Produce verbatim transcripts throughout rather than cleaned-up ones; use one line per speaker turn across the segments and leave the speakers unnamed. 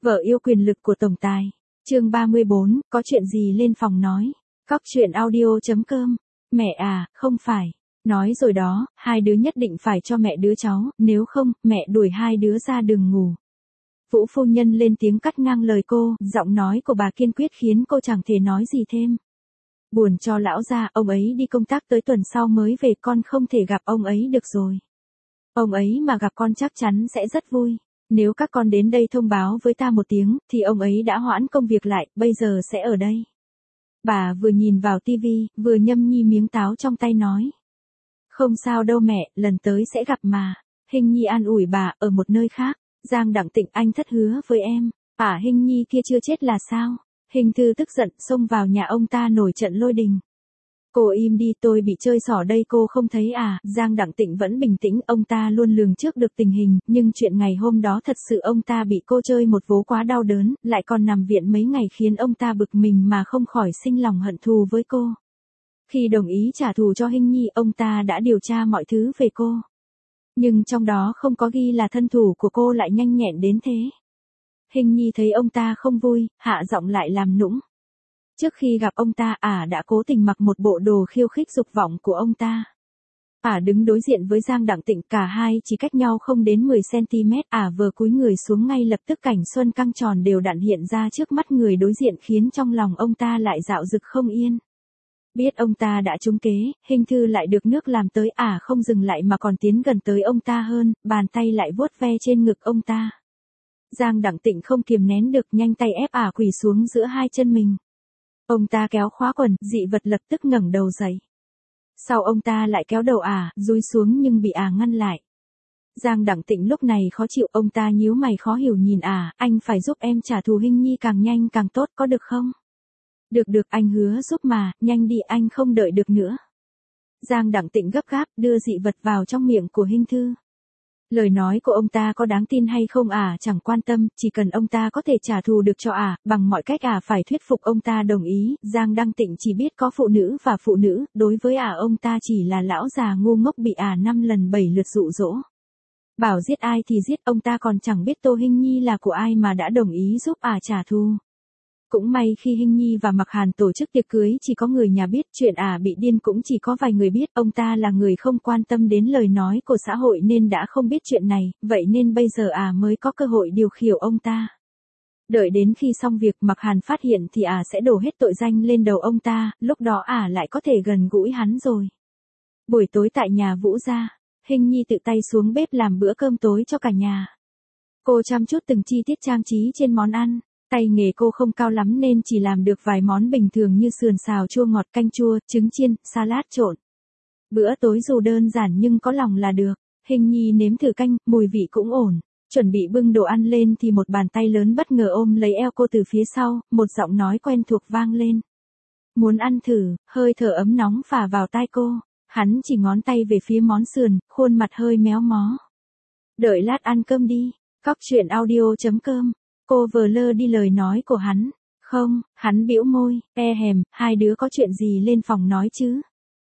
Vợ yêu quyền lực của tổng tài. Chương ba mươi bốn, có chuyện gì lên phòng nói. Cóc truyện audio chấm com. Mẹ à, không phải. Nói rồi đó, hai đứa nhất định phải cho mẹ đứa cháu, nếu không, mẹ đuổi hai đứa ra đường ngủ. Vũ phu nhân lên tiếng cắt ngang lời cô, giọng nói của bà kiên quyết khiến cô chẳng thể nói gì thêm. Buồn cho lão gia, ông ấy đi công tác tới tuần sau mới về, con không thể gặp ông ấy được rồi. Ông ấy mà gặp con chắc chắn sẽ rất vui. Nếu các con đến đây thông báo với ta một tiếng, thì ông ấy đã hoãn công việc lại, bây giờ sẽ ở đây. Bà vừa nhìn vào tivi, vừa nhâm nhi miếng táo trong tay nói. Không sao đâu mẹ, lần tới sẽ gặp mà. Hình nhi an ủi bà, ở một nơi khác. Giang Đặng Tịnh, anh thất hứa với em. À, Hình nhi kia chưa chết là sao? Hình Thư tức giận xông vào nhà ông ta nổi trận lôi đình. Cô im đi, tôi bị chơi xỏ đây cô không thấy à? Giang Đặng Tịnh vẫn bình tĩnh, ông ta luôn lường trước được tình hình, nhưng chuyện ngày hôm đó thật sự ông ta bị cô chơi một vố quá đau đớn, lại còn nằm viện mấy ngày khiến ông ta bực mình mà không khỏi sinh lòng hận thù với cô. Khi đồng ý trả thù cho Hình nhi, ông ta đã điều tra mọi thứ về cô. Nhưng trong đó không có ghi là thân thủ của cô lại nhanh nhẹn đến thế. Hình nhi thấy ông ta không vui, hạ giọng lại làm nũng. Trước khi gặp ông ta, ả à đã cố tình mặc một bộ đồ khiêu khích dục vọng của ông ta. Ả à đứng đối diện với Giang Đặng Tịnh, cả hai chỉ cách nhau không đến mười xăng ti mét, ả à vừa cúi người xuống ngay lập tức cảnh xuân căng tròn đều đặn hiện ra trước mắt người đối diện khiến trong lòng ông ta lại dạo dực không yên. Biết ông ta đã trúng kế, Hình Thư lại được nước làm tới, ả à không dừng lại mà còn tiến gần tới ông ta hơn, bàn tay lại vuốt ve trên ngực ông ta. Giang Đặng Tịnh không kiềm nén được, nhanh tay ép ả à quỳ xuống giữa hai chân mình. Ông ta kéo khóa quần, dị vật lập tức ngẩng đầu dậy. Sau ông ta lại kéo đầu ả, à, dúi xuống nhưng bị ả à ngăn lại. Giang Đặng Tịnh lúc này khó chịu, ông ta nhíu mày khó hiểu nhìn ả, à, anh phải giúp em trả thù Hình nhi càng nhanh càng tốt, có được không? Được được, anh hứa giúp mà, nhanh đi, anh không đợi được nữa. Giang Đặng Tịnh gấp gáp đưa dị vật vào trong miệng của Hình Thư. Lời nói của ông ta có đáng tin hay không ả à, chẳng quan tâm, chỉ cần ông ta có thể trả thù được cho ả, à, bằng mọi cách ả à phải thuyết phục ông ta đồng ý. Giang Đăng Tịnh chỉ biết có phụ nữ và phụ nữ, đối với ả à, ông ta chỉ là lão già ngu ngốc bị ả à năm lần bảy lượt dụ dỗ. Bảo giết ai thì giết, ông ta còn chẳng biết Tô Hình nhi là của ai mà đã đồng ý giúp ả à trả thù. Cũng may khi Hình nhi và Mặc Hàn tổ chức tiệc cưới chỉ có người nhà biết, chuyện ả à bị điên cũng chỉ có vài người biết, ông ta là người không quan tâm đến lời nói của xã hội nên đã không biết chuyện này, vậy nên bây giờ ả à mới có cơ hội điều khiển ông ta. Đợi đến khi xong việc Mặc Hàn phát hiện thì ả à sẽ đổ hết tội danh lên đầu ông ta, lúc đó ả à lại có thể gần gũi hắn rồi. Buổi tối tại nhà Vũ gia, Hình nhi tự tay xuống bếp làm bữa cơm tối cho cả nhà. Cô chăm chút từng chi tiết trang trí trên món ăn. Tay nghề cô không cao lắm nên chỉ làm được vài món bình thường như sườn xào chua ngọt, canh chua, trứng chiên, salad trộn. Bữa tối dù đơn giản nhưng có lòng là được. Hình nhi nếm thử canh, mùi vị cũng ổn. Chuẩn bị bưng đồ ăn lên thì một bàn tay lớn bất ngờ ôm lấy eo cô từ phía sau, một giọng nói quen thuộc vang lên. Muốn ăn thử, hơi thở ấm nóng phả vào tai cô. Hắn chỉ ngón tay về phía món sườn, khuôn mặt hơi méo mó. Đợi lát ăn cơm đi. Cóc truyện audio chấm com. Cô vờ lơ đi lời nói của hắn. Không, hắn bĩu môi, e hèm, hai đứa có chuyện gì lên phòng nói chứ.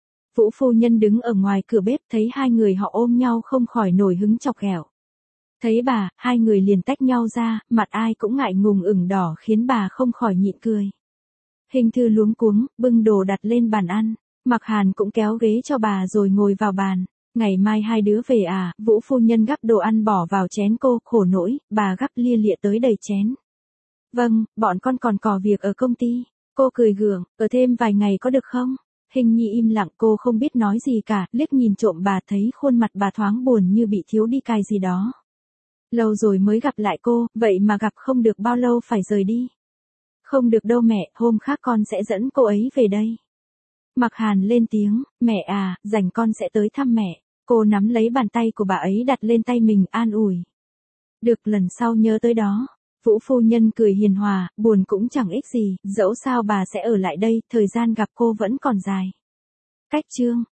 Vũ phu nhân đứng ở ngoài cửa bếp thấy hai người họ ôm nhau không khỏi nổi hứng chọc ghẹo. Thấy bà, hai người liền tách nhau ra, mặt ai cũng ngại ngùng ửng đỏ khiến bà không khỏi nhịn cười. Hình Thư luống cuống, bưng đồ đặt lên bàn ăn. Mặc Hàn cũng kéo ghế cho bà rồi ngồi vào bàn. Ngày mai hai đứa về à, Vũ phu nhân gắp đồ ăn bỏ vào chén cô, khổ nỗi, bà gắp lia lịa tới đầy chén. Vâng, bọn con còn có việc ở công ty. Cô cười gượng, ở thêm vài ngày có được không? Hình nhi im lặng, cô không biết nói gì cả, liếc nhìn trộm bà thấy khuôn mặt bà thoáng buồn như bị thiếu đi cái gì đó. Lâu rồi mới gặp lại cô, vậy mà gặp không được bao lâu phải rời đi. Không được đâu mẹ, hôm khác con sẽ dẫn cô ấy về đây. Mặc Hàn lên tiếng, mẹ à, rảnh con sẽ tới thăm mẹ. Cô nắm lấy bàn tay của bà ấy đặt lên tay mình an ủi. Được, lần sau nhớ tới đó. Vũ phu nhân cười hiền hòa, buồn cũng chẳng ích gì, dẫu sao bà sẽ ở lại đây, thời gian gặp cô vẫn còn dài. Cách chương.